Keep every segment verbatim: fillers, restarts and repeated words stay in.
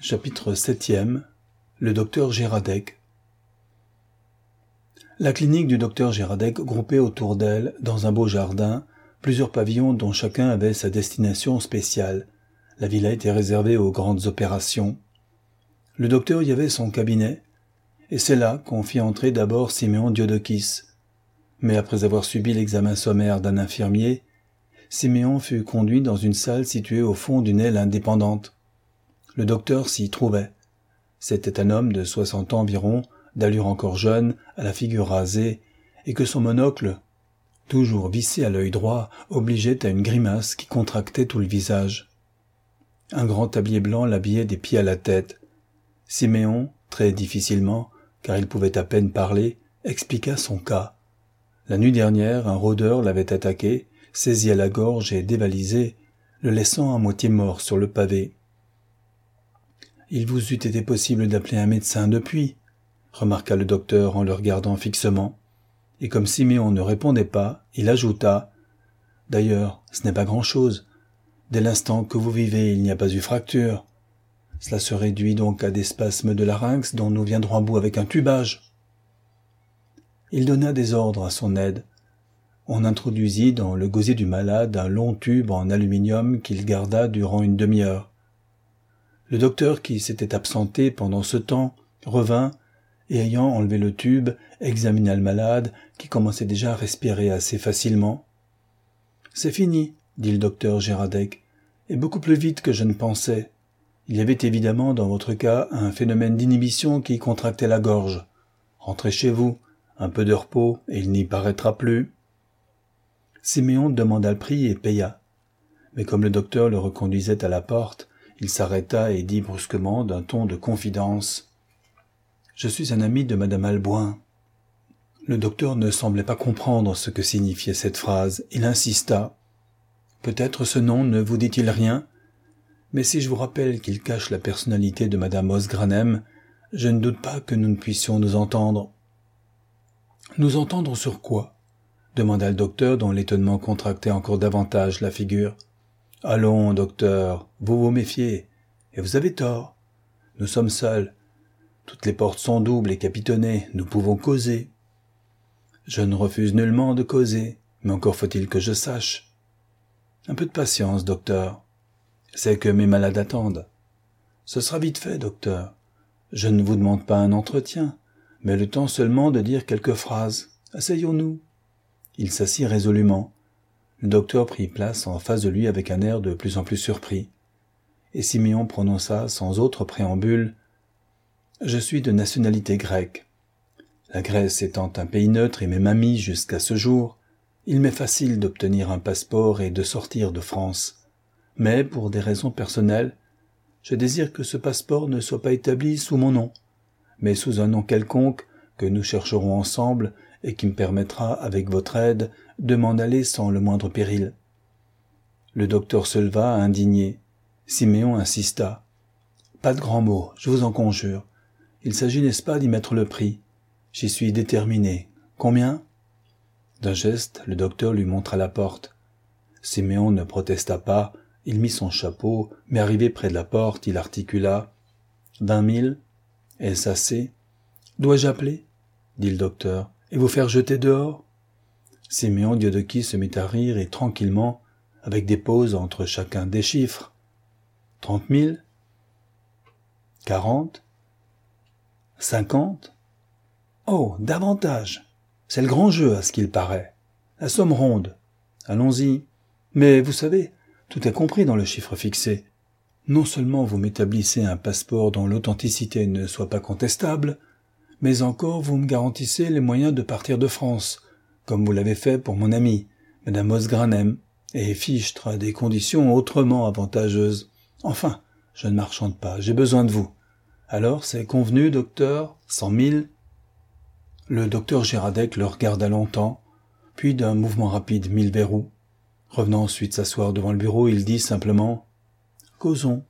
Chapitre septième. Le docteur Géradec. La clinique du docteur Géradec groupait autour d'elle, dans un beau jardin, plusieurs pavillons dont chacun avait sa destination spéciale. La villa était réservée aux grandes opérations. Le docteur y avait son cabinet, et c'est là qu'on fit entrer d'abord Siméon Diodokis. Mais après avoir subi l'examen sommaire d'un infirmier, Siméon fut conduit dans une salle située au fond d'une aile indépendante. Le docteur s'y trouvait. C'était un homme de soixante ans environ, d'allure encore jeune, à la figure rasée, et que son monocle, toujours vissé à l'œil droit, obligeait à une grimace qui contractait tout le visage. Un grand tablier blanc l'habillait des pieds à la tête. Siméon, très difficilement, car il pouvait à peine parler, expliqua son cas. La nuit dernière, un rôdeur l'avait attaqué, saisi à la gorge et dévalisé, le laissant à moitié mort sur le pavé. « Il vous eût été possible d'appeler un médecin depuis, » remarqua le docteur en le regardant fixement. Et comme Siméon ne répondait pas, il ajouta « D'ailleurs, ce n'est pas grand-chose. Dès l'instant que vous vivez, il n'y a pas eu fracture. Cela se réduit donc à des spasmes de larynx dont nous viendrons à bout avec un tubage. » Il donna des ordres à son aide. On introduisit dans le gosier du malade un long tube en aluminium qu'il garda durant une demi-heure. Le docteur, qui s'était absenté pendant ce temps, revint et, ayant enlevé le tube, examina le malade, qui commençait déjà à respirer assez facilement. « C'est fini, » dit le docteur Géradec, « et beaucoup plus vite que je ne pensais. Il y avait évidemment dans votre cas un phénomène d'inhibition qui contractait la gorge. Rentrez chez vous, un peu de repos, et il n'y paraîtra plus. » Siméon demanda le prix et paya. Mais comme le docteur le reconduisait à la porte, il s'arrêta et dit brusquement d'un ton de confidence « Je suis un ami de Madame Alboin. » Le docteur ne semblait pas comprendre ce que signifiait cette phrase. Il insista. « Peut-être ce nom ne vous dit-il rien, mais si je vous rappelle qu'il cache la personnalité de Madame Osgranem, je ne doute pas que nous ne puissions nous entendre. »« Nous entendre sur quoi ?» demanda le docteur dont l'étonnement contractait encore davantage la figure. « Allons, docteur, vous vous méfiez, et vous avez tort. Nous sommes seuls. Toutes les portes sont doubles et capitonnées, nous pouvons causer. » « Je ne refuse nullement de causer, mais encore faut-il que je sache. »« Un peu de patience, docteur. C'est que mes malades attendent. »« Ce sera vite fait, docteur. Je ne vous demande pas un entretien, mais le temps seulement de dire quelques phrases. Asseyons-nous. » Il s'assit résolument. Le docteur prit place en face de lui avec un air de plus en plus surpris. Et Siméon prononça sans autre préambule « Je suis de nationalité grecque. La Grèce étant un pays neutre et même ami jusqu'à ce jour, il m'est facile d'obtenir un passeport et de sortir de France. Mais, pour des raisons personnelles, je désire que ce passeport ne soit pas établi sous mon nom, mais sous un nom quelconque que nous chercherons ensemble et qui me permettra, avec votre aide, de m'en aller sans le moindre péril. » Le docteur se leva, indigné. Siméon insista. « Pas de grands mots, je vous en conjure. Il s'agit, n'est-ce pas, d'y mettre le prix. J'y suis déterminé. Combien ?» D'un geste, le docteur lui montra la porte. Siméon ne protesta pas, il mit son chapeau, mais arrivé près de la porte, il articula. « Vingt mille ? Est-ce assez ? Dois-je appeler ? » dit le docteur. « Et vous faire jeter dehors ?» Siméon Diodokis se mit à rire et tranquillement, avec des pauses entre chacun des chiffres. « Trente mille ? Quarante ? Cinquante ? Oh, davantage ! C'est le grand jeu, à ce qu'il paraît. La somme ronde. Allons-y. Mais vous savez, tout est compris dans le chiffre fixé. Non seulement vous m'établissez un passeport dont l'authenticité ne soit pas contestable, mais encore vous me garantissez les moyens de partir de France, comme vous l'avez fait pour mon amie, Madame Osgranem, et Fichtre à des conditions autrement avantageuses. Enfin, je ne marchande pas, j'ai besoin de vous. Alors, c'est convenu, docteur, cent mille. Le docteur Géradec le regarda longtemps, puis d'un mouvement rapide mit le verrou. Revenant ensuite s'asseoir devant le bureau, il dit simplement « Causons.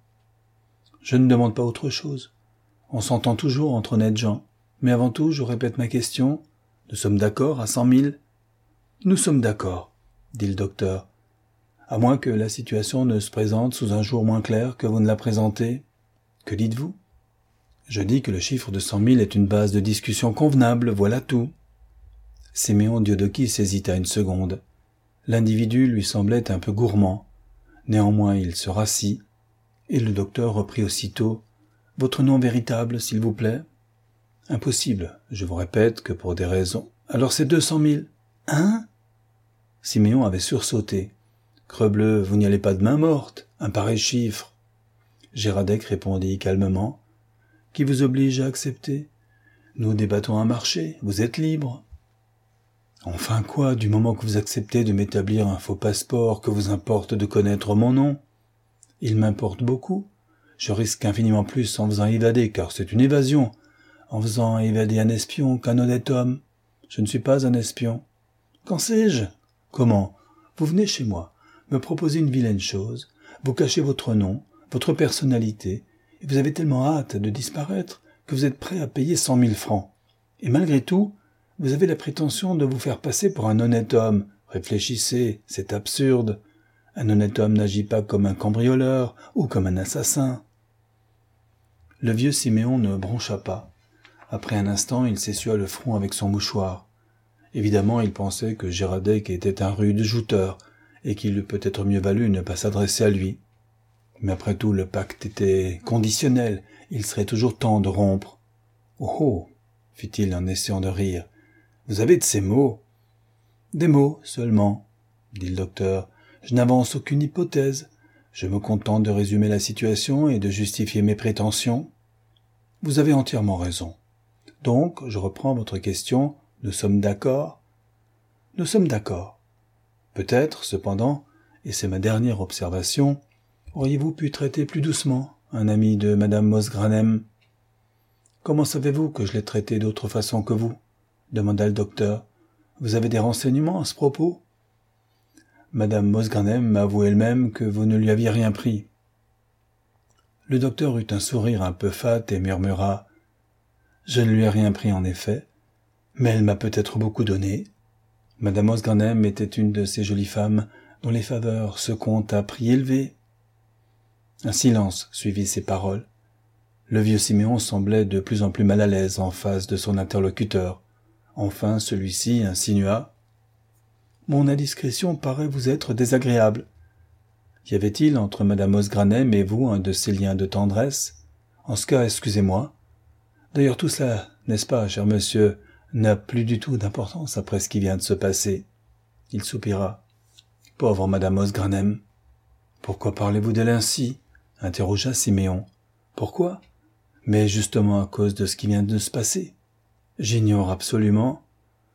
Je ne demande pas autre chose. On s'entend toujours entre honnêtes gens. Mais avant tout, je répète ma question. Nous sommes d'accord à cent mille ? » « Nous sommes d'accord, » dit le docteur. « À moins que la situation ne se présente sous un jour moins clair que vous ne la présentez. » Que dites-vous ? Je dis que le chiffre de cent mille est une base de discussion convenable, voilà tout. Siméon Diodokis hésita une seconde. L'individu lui semblait un peu gourmand. Néanmoins, il se rassit, et le docteur reprit aussitôt. « Votre nom véritable, s'il vous plaît ?»« Impossible, je vous répète que pour des raisons. »« Alors c'est deux cent mille. »« Hein ?» Siméon avait sursauté. « Crebleu, vous n'y allez pas de main morte, un pareil chiffre. » Gérardec répondit calmement. « Qui vous oblige à accepter ? Nous débattons un marché, vous êtes libre. » « Enfin quoi, du moment que vous acceptez de m'établir un faux passeport, que vous importe de connaître mon nom ? Il m'importe beaucoup. Je risque infiniment plus en faisant évader, car c'est une évasion, en faisant évader un espion qu'un honnête homme. Je ne suis pas un espion. Qu'en sais-je ? Comment ? Vous venez chez moi, me proposez une vilaine chose, vous cachez votre nom, votre personnalité, et vous avez tellement hâte de disparaître que vous êtes prêt à payer cent mille francs. Et malgré tout, vous avez la prétention de vous faire passer pour un honnête homme. Réfléchissez, c'est absurde. Un honnête homme n'agit pas comme un cambrioleur ou comme un assassin. Le vieux Siméon ne broncha pas. Après un instant, il s'essuia le front avec son mouchoir. Évidemment, il pensait que Gérardec était un rude jouteur et qu'il eût peut-être mieux valu ne pas s'adresser à lui. Mais après tout, le pacte était conditionnel. Il serait toujours temps de rompre. « Oh oh !» fit-il en essayant de rire. « Vous avez de ces mots ?»« Des mots seulement, » dit le docteur. « Je n'avance aucune hypothèse. Je me contente de résumer la situation et de justifier mes prétentions. » « Vous avez entièrement raison. Donc, je reprends votre question. Nous sommes d'accord ? » ?»« Nous sommes d'accord. Peut-être, cependant, et c'est ma dernière observation, auriez-vous pu traiter plus doucement un ami de Madame Mosgranem ? »« Comment savez-vous que je l'ai traité d'autre façon que vous ? » demanda le docteur. « Vous avez des renseignements à ce propos ? » Madame Mosgranem m'a avoué elle-même que vous ne lui aviez rien pris. Le docteur eut un sourire un peu fat et murmura « Je ne lui ai rien pris en effet, mais elle m'a peut-être beaucoup donné. » Madame Mosgranem était une de ces jolies femmes dont les faveurs se comptent à prix élevé. Un silence suivit ces paroles. Le vieux Siméon semblait de plus en plus mal à l'aise en face de son interlocuteur. Enfin, celui-ci insinua « Mon indiscrétion paraît vous être désagréable. Y avait-il entre Madame Mosgranem et vous un de ces liens de tendresse ? En ce cas, excusez-moi. D'ailleurs, tout cela, n'est-ce pas, cher monsieur, n'a plus du tout d'importance après ce qui vient de se passer. » Il soupira. « Pauvre Madame Mosgranem. »« Pourquoi parlez-vous d'elle ainsi ?» interrogea Siméon. « Pourquoi ? Mais justement à cause de ce qui vient de se passer. J'ignore absolument. »« Comment ?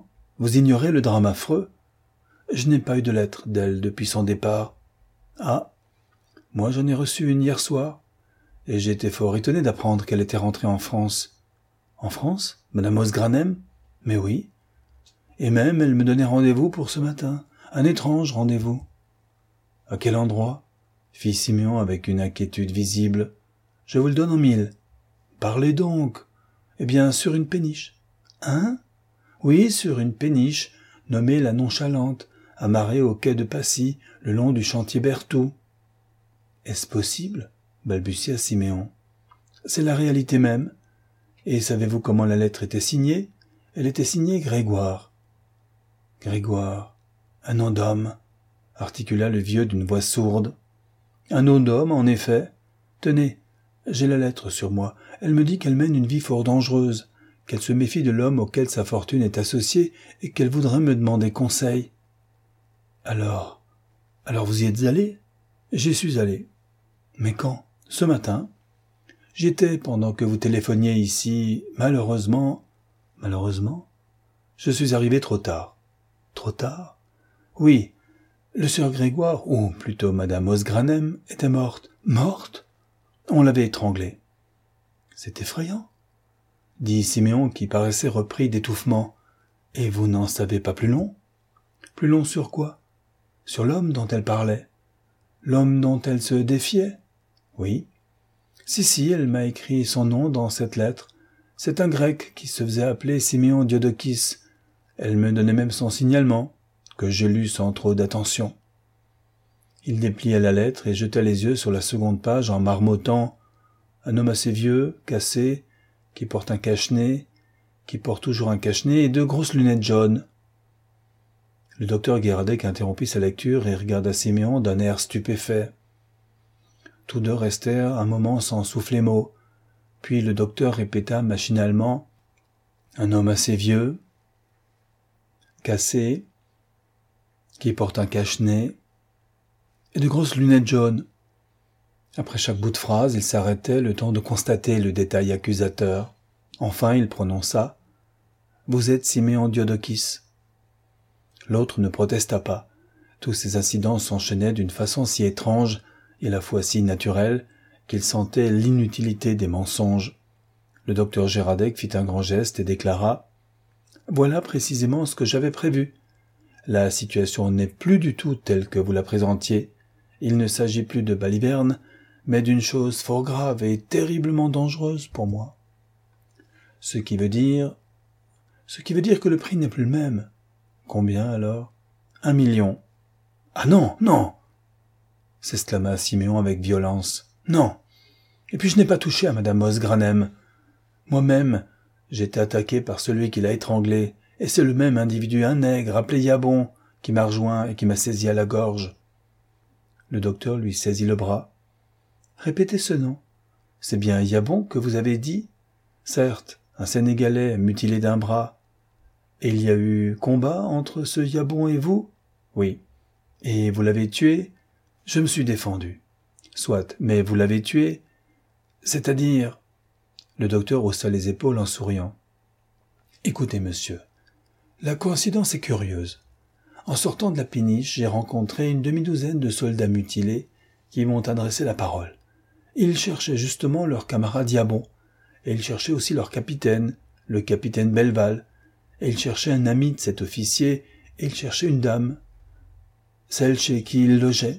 Vous ignorez le drame affreux ? » ?»« Je n'ai pas eu de lettre d'elle depuis son départ. »« Ah, moi j'en ai reçu une hier soir, et j'ai été fort étonné d'apprendre qu'elle était rentrée en France. »« En France ? Madame Mosgranem ? » ?»« Mais oui. Et même elle me donnait rendez-vous pour ce matin, un étrange rendez-vous. »« À quel endroit ? » fit Siméon avec une inquiétude visible. « Je vous le donne en mille. »« Parlez donc. »« Eh bien, sur une péniche. »« Hein ? » ?»« Oui, sur une péniche, nommée la Nonchalante, amarrée au quai de Passy, le long du chantier Berthoud. »« Est-ce possible ? » balbutia Siméon. « C'est la réalité même. Et savez-vous comment la lettre était signée ? Elle était signée Grégoire. »« Grégoire, un nom d'homme, » articula le vieux d'une voix sourde. « Un nom d'homme, en effet. Tenez, j'ai la lettre sur moi. Elle me dit qu'elle mène une vie fort dangereuse, qu'elle se méfie de l'homme auquel sa fortune est associée et qu'elle voudrait me demander conseil. »« Alors, alors vous y êtes allé ? » ?»« J'y suis allé. »« Mais quand ? » ?»« Ce matin. J'y étais pendant que vous téléphoniez ici. Malheureusement... »« Malheureusement ? » ?»« Je suis arrivé trop tard. »« Trop tard ? » ?»« Oui. Le sieur Grégoire, ou plutôt Madame Mosgranem, était morte. »« Morte ? » ?»« On l'avait étranglée. »« C'est effrayant, » dit Siméon qui paraissait repris d'étouffement. « Et vous n'en savez pas plus long ? » ?»« Plus long sur quoi ? » ?»« Sur l'homme dont elle parlait. »« L'homme dont elle se défiait ? » ?»« Oui. »« Si, si, elle m'a écrit son nom dans cette lettre. C'est un grec qui se faisait appeler Siméon Diodokis. Elle me donnait même son signalement, que je lus sans trop d'attention. » Il déplia la lettre et jeta les yeux sur la seconde page en marmottant « Un homme assez vieux, cassé, qui porte un cache-nez, qui porte toujours un cache-nez et deux grosses lunettes jaunes. Le docteur Guéradec interrompit sa lecture et regarda Siméon d'un air stupéfait. Tous deux restèrent un moment sans souffler mot, puis le docteur répéta machinalement « Un homme assez vieux, cassé, qui porte un cache-nez et de grosses lunettes jaunes. » Après chaque bout de phrase, il s'arrêtait le temps de constater le détail accusateur. Enfin, il prononça « Vous êtes Siméon Diodokis ». L'autre ne protesta pas. Tous ces incidents s'enchaînaient d'une façon si étrange et à la fois si naturelle qu'il sentait l'inutilité des mensonges. Le docteur Géradec fit un grand geste et déclara « Voilà précisément ce que j'avais prévu. La situation n'est plus du tout telle que vous la présentiez. Il ne s'agit plus de balivernes, mais d'une chose fort grave et terriblement dangereuse pour moi. Ce qui veut dire... Ce qui veut dire que le prix n'est plus le même. Combien alors ? Un million. Ah non, non ! S'exclama Siméon avec violence. Non. Et puis je n'ai pas touché à Madame Mosgranem. Moi-même, j'ai été attaqué par celui qui l'a étranglé, et c'est le même individu, un nègre, appelé Yabon, qui m'a rejoint et qui m'a saisi à la gorge. Le docteur lui saisit le bras. Répétez ce nom. C'est bien Yabon que vous avez dit ? Certes, un Sénégalais mutilé d'un bras. Et il y a eu combat entre ce Yabon et vous ? Oui. Et vous l'avez tué ? Je me suis défendu. Soit, mais vous l'avez tué ? C'est-à-dire... Le docteur haussa les épaules en souriant. Écoutez, monsieur, la coïncidence est curieuse. En sortant de la péniche, j'ai rencontré une demi-douzaine de soldats mutilés qui m'ont adressé la parole. Ils cherchaient justement leur camarade Yabon, et ils cherchaient aussi leur capitaine, le capitaine Belval, et ils cherchaient un ami de cet officier, et ils cherchaient une dame, celle chez qui ils logeaient.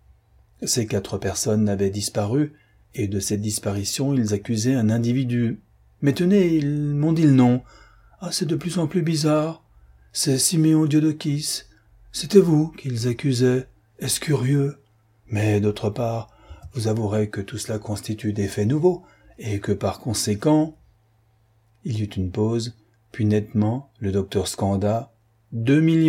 Ces quatre personnes avaient disparu, et de cette disparition ils accusaient un individu. Mais tenez, ils m'ont dit le nom. Ah, c'est de plus en plus bizarre. C'est Siméon Diodokis. C'était vous qu'ils accusaient. Est-ce curieux ? Mais d'autre part, vous avouerez que tout cela constitue des faits nouveaux, et que par conséquent... Il y eut une pause, puis nettement, le docteur scanda « Deux millions !»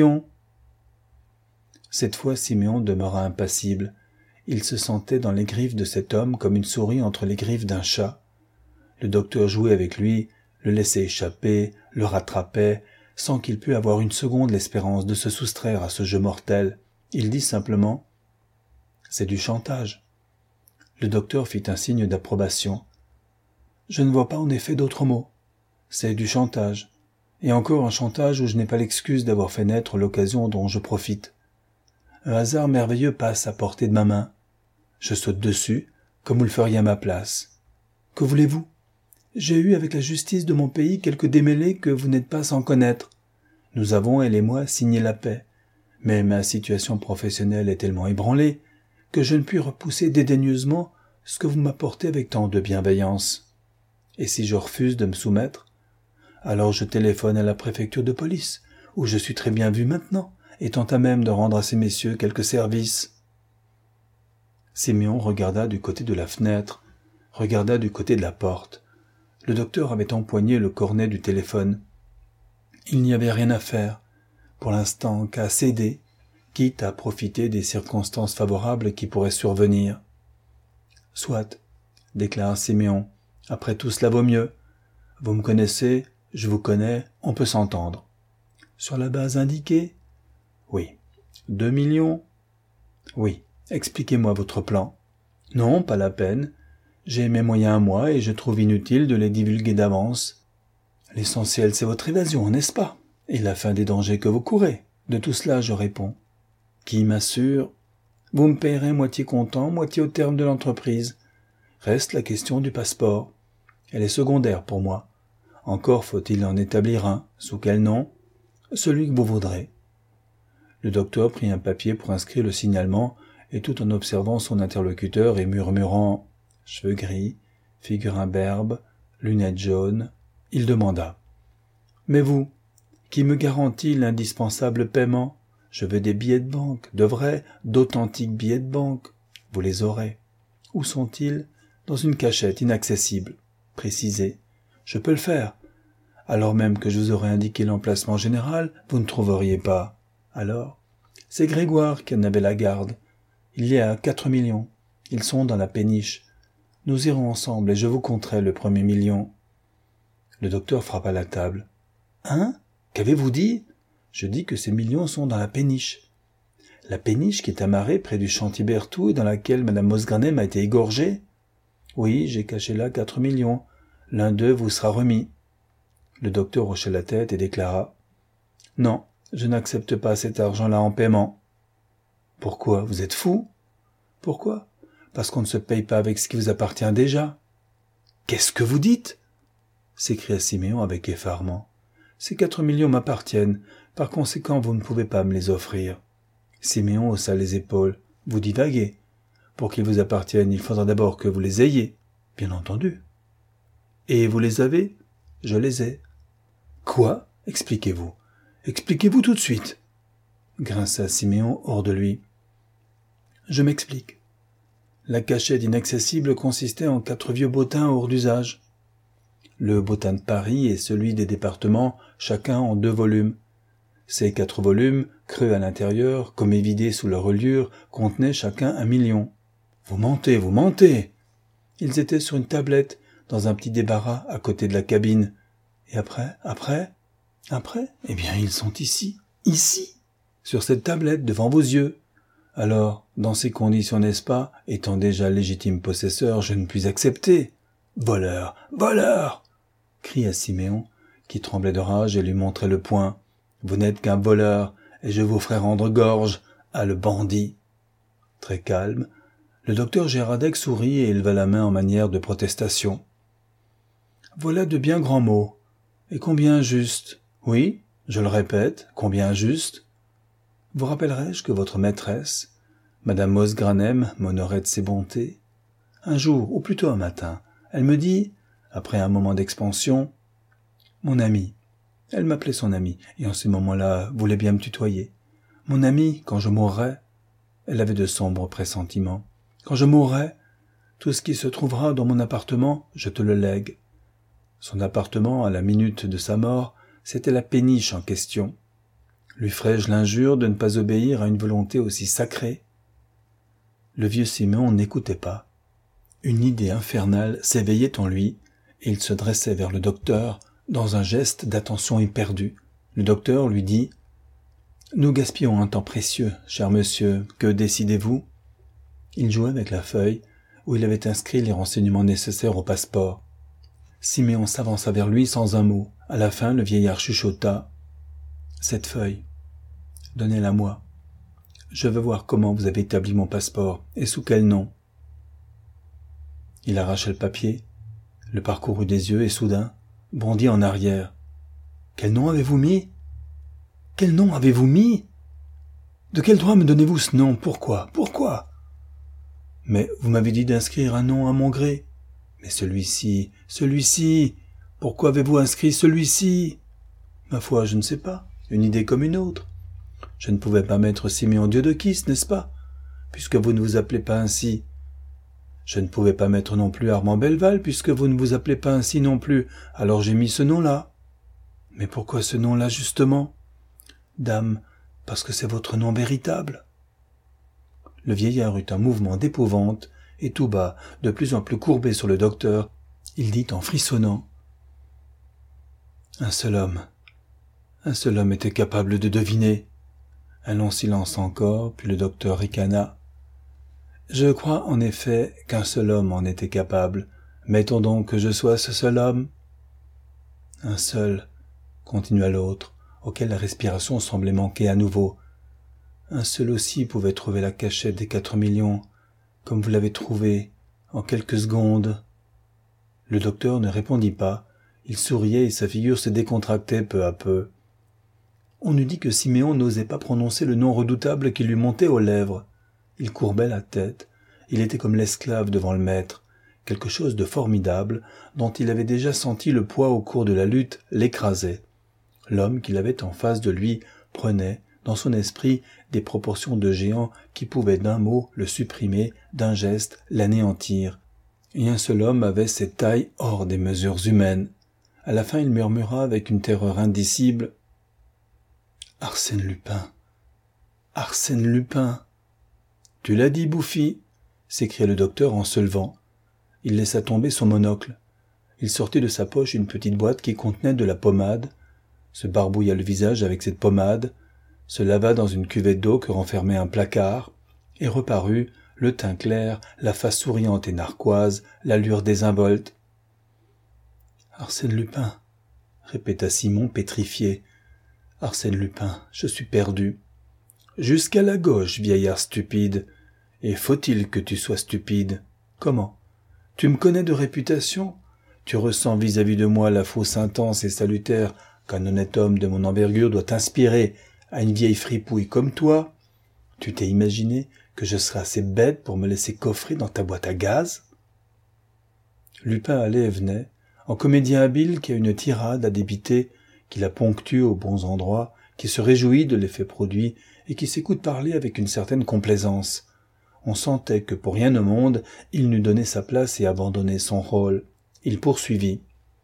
Cette fois, Siméon demeura impassible. Il se sentait dans les griffes de cet homme comme une souris entre les griffes d'un chat. Le docteur jouait avec lui, le laissait échapper, le rattrapait, sans qu'il pût avoir une seconde l'espérance de se soustraire à ce jeu mortel. Il dit simplement « C'est du chantage ». Le docteur fit un signe d'approbation. « Je ne vois pas en effet d'autre mot. C'est du chantage. Et encore un chantage où je n'ai pas l'excuse d'avoir fait naître l'occasion dont je profite. Un hasard merveilleux passe à portée de ma main. Je saute dessus, comme vous le feriez à ma place. Que voulez-vous ? J'ai eu avec la justice de mon pays quelques démêlés que vous n'êtes pas sans connaître. Nous avons, elle et moi, signé la paix. Mais ma situation professionnelle est tellement ébranlée que je ne puis repousser dédaigneusement ce que vous m'apportez avec tant de bienveillance. Et si je refuse de me soumettre, alors je téléphone à la préfecture de police, où je suis très bien vu maintenant, étant à même de rendre à ces messieurs quelques services. » Siméon regarda du côté de la fenêtre, regarda du côté de la porte. Le docteur avait empoigné le cornet du téléphone. Il n'y avait rien à faire, pour l'instant, qu'à céder, quitte à profiter des circonstances favorables qui pourraient survenir. « Soit, » déclara Siméon, « après tout cela vaut mieux. Vous me connaissez, je vous connais, on peut s'entendre. » « Sur la base indiquée ? » ?»« Oui. »« Deux millions ? » ?»« Oui. Expliquez-moi votre plan. »« Non, pas la peine. J'ai mes moyens à moi et je trouve inutile de les divulguer d'avance. L'essentiel, c'est votre évasion, n'est-ce pas ? Et la fin des dangers que vous courez. De tout cela, je réponds. Qui m'assure ? Vous me payerez moitié comptant, moitié au terme de l'entreprise. Reste la question du passeport. Elle est secondaire pour moi. Encore faut-il en établir un. Sous quel nom ? Celui que vous voudrez. Le docteur prit un papier pour inscrire le signalement, et tout en observant son interlocuteur et murmurant « cheveux gris, figure imberbe, lunettes jaunes », il demanda « Mais vous, qui me garantit l'indispensable paiement ? Je veux des billets de banque, de vrais, d'authentiques billets de banque. Vous les aurez. Où sont-ils ? dans une cachette inaccessible. Précisez. Je peux le faire. Alors même que je vous aurais indiqué l'emplacement général, vous ne trouveriez pas. Alors, c'est Grégoire qui en avait la garde. Il y a quatre millions. Ils sont dans la péniche. Nous irons ensemble et je vous compterai le premier million. Le docteur frappa la table. Hein? Qu'avez-vous dit? Je dis que ces millions sont dans la péniche. La péniche qui est amarrée près du chantier Berthoud et dans laquelle Madame Mosgranem a été égorgée? Oui, j'ai caché là quatre millions. L'un d'eux vous sera remis. Le docteur hocha la tête et déclara. Non, je n'accepte pas cet argent-là en paiement. Pourquoi? Vous êtes fou? Pourquoi? Parce qu'on ne se paye pas avec ce qui vous appartient déjà. Qu'est-ce que vous dites? S'écria Siméon avec effarement. Ces quatre millions m'appartiennent, par conséquent vous ne pouvez pas me les offrir. Siméon haussa les épaules. Vous divaguez. Pour qu'ils vous appartiennent, il faudra d'abord que vous les ayez. Bien entendu. Et vous les avez? Je les ai. Quoi? Expliquez-vous. Expliquez-vous tout de suite. Grinça Siméon hors de lui. Je m'explique. La cachette inaccessible consistait en quatre vieux bottins hors d'usage. Le bottin de Paris et celui des départements, chacun en deux volumes. Ces quatre volumes, creux à l'intérieur, comme évidés sous leur reliure, contenaient chacun un million. Vous mentez, vous mentez! Ils étaient sur une tablette, dans un petit débarras à côté de la cabine. Et après, après, après, eh bien, ils sont ici, ici, sur cette tablette devant vos yeux. Alors, dans ces conditions, n'est-ce pas, étant déjà légitime possesseur, je ne puis accepter. Voleur, voleur! Cria Siméon, qui tremblait de rage et lui montrait le poing. Vous n'êtes qu'un voleur, et je vous ferai rendre gorge à le bandit. Très calme, le docteur Gérardec sourit et éleva la main en manière de protestation. Voilà de bien grands mots. Et combien justes? Oui, je le répète, combien justes? Vous rappellerai-je que votre maîtresse, Madame Mosgranem, m'honorait de ses bontés? Un jour, ou plutôt un matin, elle me dit, après un moment d'expansion, « Mon ami », elle m'appelait son ami, et en ces moments-là voulait bien me tutoyer. « Mon ami, quand je mourrai », elle avait de sombres pressentiments, « quand je mourrai, tout ce qui se trouvera dans mon appartement, je te le lègue. » Son appartement, à la minute de sa mort, c'était la péniche en question. Lui ferais-je l'injure de ne pas obéir à une volonté aussi sacrée? Le vieux Siméon n'écoutait pas. Une idée infernale s'éveillait en lui, et il se dressait vers le docteur dans un geste d'attention éperdue. Le docteur lui dit « Nous gaspillons un temps précieux, cher monsieur, que décidez-vous » Il jouait avec la feuille où il avait inscrit les renseignements nécessaires au passeport. Siméon s'avança vers lui sans un mot. À la fin, le vieillard chuchota. « Cette feuille, donnez-la moi. Je veux voir comment vous avez établi mon passeport et sous quel nom. » Il arracha le papier, le parcourut des yeux et soudain bondit en arrière. « Quel nom avez-vous mis? Quel nom avez-vous mis? De quel droit me donnez-vous ce nom? Pourquoi? Pourquoi? Mais vous m'avez dit d'inscrire un nom à mon gré. Mais celui-ci, celui-ci, pourquoi avez-vous inscrit celui-ci? Ma foi, je ne sais pas, une idée comme une autre. Je ne pouvais pas mettre Siméon Diodokis, n'est-ce pas, puisque vous ne vous appelez pas ainsi. Je ne pouvais pas mettre non plus Armand Belleval, puisque vous ne vous appelez pas ainsi non plus, alors j'ai mis ce nom-là. Mais pourquoi ce nom-là, justement? Dame, parce que c'est votre nom véritable. Le vieillard eut un mouvement d'épouvante, et tout bas, de plus en plus courbé sur le docteur, il dit en frissonnant. Un seul homme, un seul homme était capable de deviner. Un long silence encore, puis le docteur ricana. Je crois en effet qu'un seul homme en était capable. Mettons donc que je sois ce seul homme. Un seul, continua l'autre, auquel la respiration semblait manquer à nouveau. Un seul aussi pouvait trouver la cachette des quatre millions, comme vous l'avez trouvée, en quelques secondes. Le docteur ne répondit pas. Il souriait et sa figure se décontractait peu à peu. On eût dit que Siméon n'osait pas prononcer le nom redoutable qui lui montait aux lèvres. Il courbait la tête. Il était comme l'esclave devant le maître. Quelque chose de formidable, dont il avait déjà senti le poids au cours de la lutte, l'écrasait. L'homme qu'il avait en face de lui prenait, dans son esprit, des proportions de géant qui pouvaient d'un mot le supprimer, d'un geste l'anéantir. Et un seul homme avait cette taille hors des mesures humaines. À la fin, il murmura avec une terreur indicible. « Arsène Lupin. Arsène Lupin. »« Tu l'as dit, Bouffi !» s'écria le docteur en se levant. Il laissa tomber son monocle. Il sortit de sa poche une petite boîte qui contenait de la pommade, se barbouilla le visage avec cette pommade, se lava dans une cuvette d'eau que renfermait un placard, et reparut, le teint clair, la face souriante et narquoise, l'allure désinvolte. « Arsène Lupin, » répéta Simon pétrifié. « Arsène Lupin, je suis perdu. »« Jusqu'à la gauche, vieillard stupide. Et faut-il que tu sois stupide ? Comment ? Tu me connais de réputation ? Tu ressens vis-à-vis de moi la fausse intense et salutaire qu'un honnête homme de mon envergure doit inspirer à une vieille fripouille comme toi ? Tu t'es imaginé que je serais assez bête pour me laisser coffrer dans ta boîte à gaz ? » Lupin allait et venait, en comédien habile qui a une tirade à débiter, qui la ponctue aux bons endroits, qui se réjouit de l'effet produit et qui s'écoute parler avec une certaine complaisance. On sentait que pour rien au monde, il n'eût donné sa place et abandonné son rôle. Il poursuivit.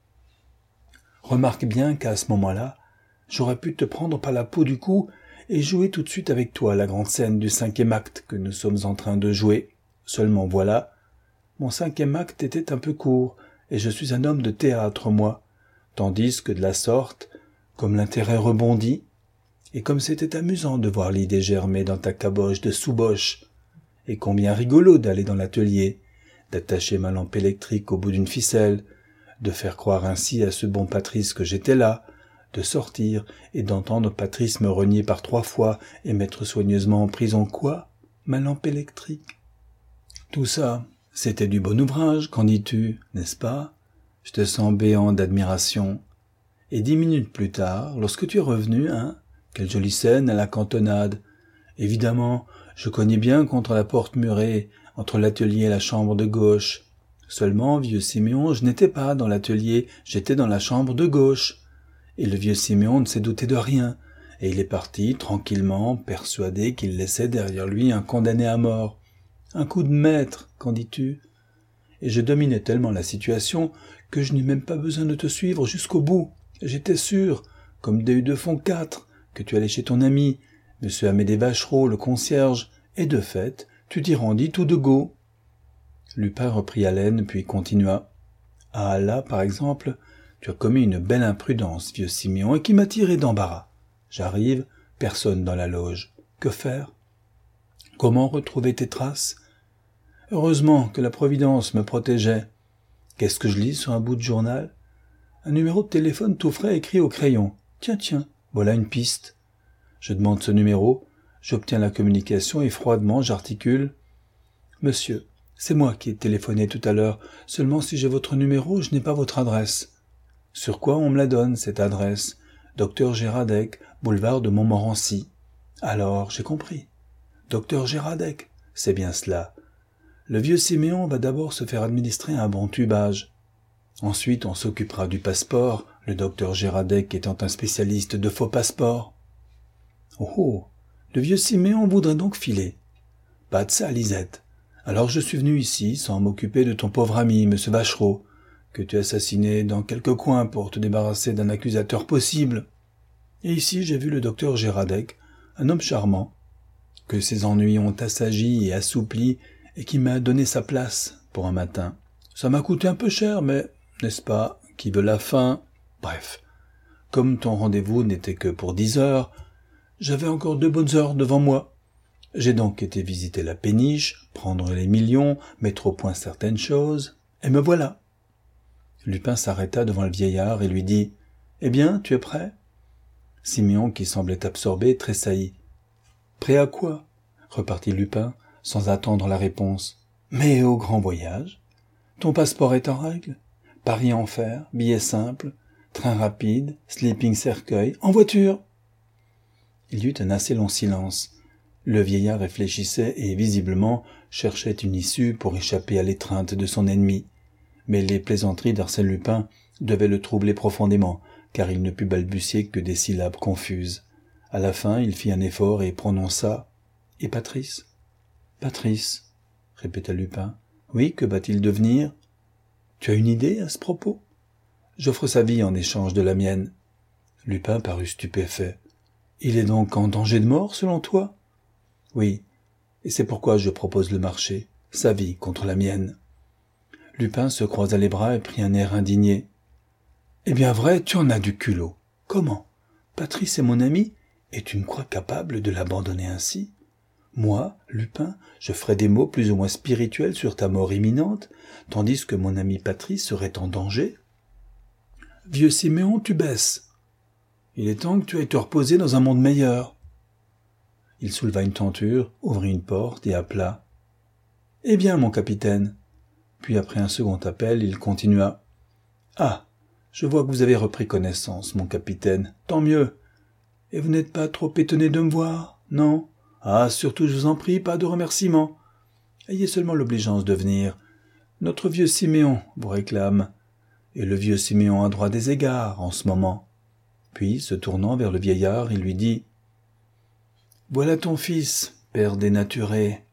« Remarque bien qu'à ce moment-là, j'aurais pu te prendre par la peau du cou et jouer tout de suite avec toi la grande scène du cinquième acte que nous sommes en train de jouer. Seulement voilà, mon cinquième acte était un peu court, et je suis un homme de théâtre, moi, tandis que de la sorte, comme l'intérêt rebondit, et comme c'était amusant de voir l'idée germer dans ta caboche de sous-boche, et combien rigolo d'aller dans l'atelier, d'attacher ma lampe électrique au bout d'une ficelle, de faire croire ainsi à ce bon Patrice que j'étais là, de sortir et d'entendre Patrice me renier par trois fois et mettre soigneusement en prison quoi ? Ma lampe électrique. Tout ça, c'était du bon ouvrage, qu'en dis-tu, n'est-ce pas ? Je te sens béant d'admiration. Et dix minutes plus tard, lorsque tu es revenu, hein, quelle jolie scène à la cantonade. Évidemment, je cognais bien contre la porte murée, entre l'atelier et la chambre de gauche. Seulement, vieux Siméon, je n'étais pas dans l'atelier, j'étais dans la chambre de gauche. Et le vieux Siméon ne s'est douté de rien, et il est parti, tranquillement, persuadé qu'il laissait derrière lui un condamné à mort. Un coup de maître, qu'en dis-tu ? Et je dominais tellement la situation que je n'eus même pas besoin de te suivre jusqu'au bout. J'étais sûr, comme des de fond quatre, que tu allais chez ton ami, monsieur Amédée Vachereau, le concierge, et de fait, tu t'y rendis tout de go. Lupin reprit haleine, puis continua. « Ah là, par exemple, tu as commis une belle imprudence, vieux Siméon, et qui m'a tiré d'embarras. J'arrive, personne dans la loge. Que faire ? Comment retrouver tes traces ? Heureusement que la Providence me protégeait. Qu'est-ce que je lis sur un bout de journal ? Un numéro de téléphone tout frais écrit au crayon. Tiens, tiens, voilà une piste. Je demande ce numéro, j'obtiens la communication et froidement j'articule. « Monsieur, c'est moi qui ai téléphoné tout à l'heure, seulement si j'ai votre numéro, je n'ai pas votre adresse. » Sur quoi on me la donne, cette adresse ? Docteur Géradec, boulevard de Montmorency. Alors, j'ai compris. Docteur Géradec, c'est bien cela. Le vieux Siméon va d'abord se faire administrer un bon tubage. Ensuite, on s'occupera du passeport, le docteur Géradec étant un spécialiste de faux passeports. Oh oh, le vieux Siméon voudrait donc filer. Pas de ça, Lisette. Alors je suis venu ici sans m'occuper de ton pauvre ami, monsieur Vachereau, que tu as assassiné dans quelques coins pour te débarrasser d'un accusateur possible. Et ici j'ai vu le docteur Géradec, un homme charmant, que ses ennuis ont assagi et assoupli et qui m'a donné sa place pour un matin. Ça m'a coûté un peu cher, mais, n'est-ce pas, qui veut la fin ? Bref, comme ton rendez-vous n'était que pour dix heures, j'avais encore deux bonnes heures devant moi. J'ai donc été visiter la péniche, prendre les millions, mettre au point certaines choses, et me voilà. Lupin s'arrêta devant le vieillard et lui dit « Eh bien, tu es prêt ?» Siméon, qui semblait absorbé, tressaillit. « Prêt à quoi ?» repartit Lupin, sans attendre la réponse. « Mais au grand voyage. Ton passeport est en règle. Paris en fer, billet simple, train rapide, sleeping cercueil, en voiture !» Il y eut un assez long silence. Le vieillard réfléchissait et, visiblement, cherchait une issue pour échapper à l'étreinte de son ennemi. Mais les plaisanteries d'Arsène Lupin devaient le troubler profondément, car il ne put balbutier que des syllabes confuses. À la fin, il fit un effort et prononça « Et Patrice ?»« Patrice ?» répéta Lupin. « Oui, que va-t-il devenir ? Tu as une idée à ce propos ? J'offre sa vie en échange de la mienne. Lupin parut stupéfait. Il est donc en danger de mort, selon toi ? Oui, et c'est pourquoi je propose le marché, sa vie contre la mienne. Lupin se croisa les bras et prit un air indigné. Eh bien vrai, tu en as du culot. Comment ? Patrice est mon ami, et tu me crois capable de l'abandonner ainsi ? Moi, Lupin, je ferai des mots plus ou moins spirituels sur ta mort imminente, tandis que mon ami Patrice serait en danger ? Vieux Siméon, tu baisses. Il est temps que tu ailles te reposer dans un monde meilleur. Il souleva une tenture, ouvrit une porte et appela. « Eh bien, mon capitaine ?» Puis après un second appel, il continua. « Ah, je vois que vous avez repris connaissance, mon capitaine. Tant mieux. Et vous n'êtes pas trop étonné de me voir, non ? Ah, surtout, je vous en prie, pas de remerciements. Ayez seulement l'obligeance de venir. Notre vieux Siméon vous réclame. Et le vieux Siméon a droit des égards en ce moment. » Puis, se tournant vers le vieillard, il lui dit « Voilà ton fils, père dénaturé.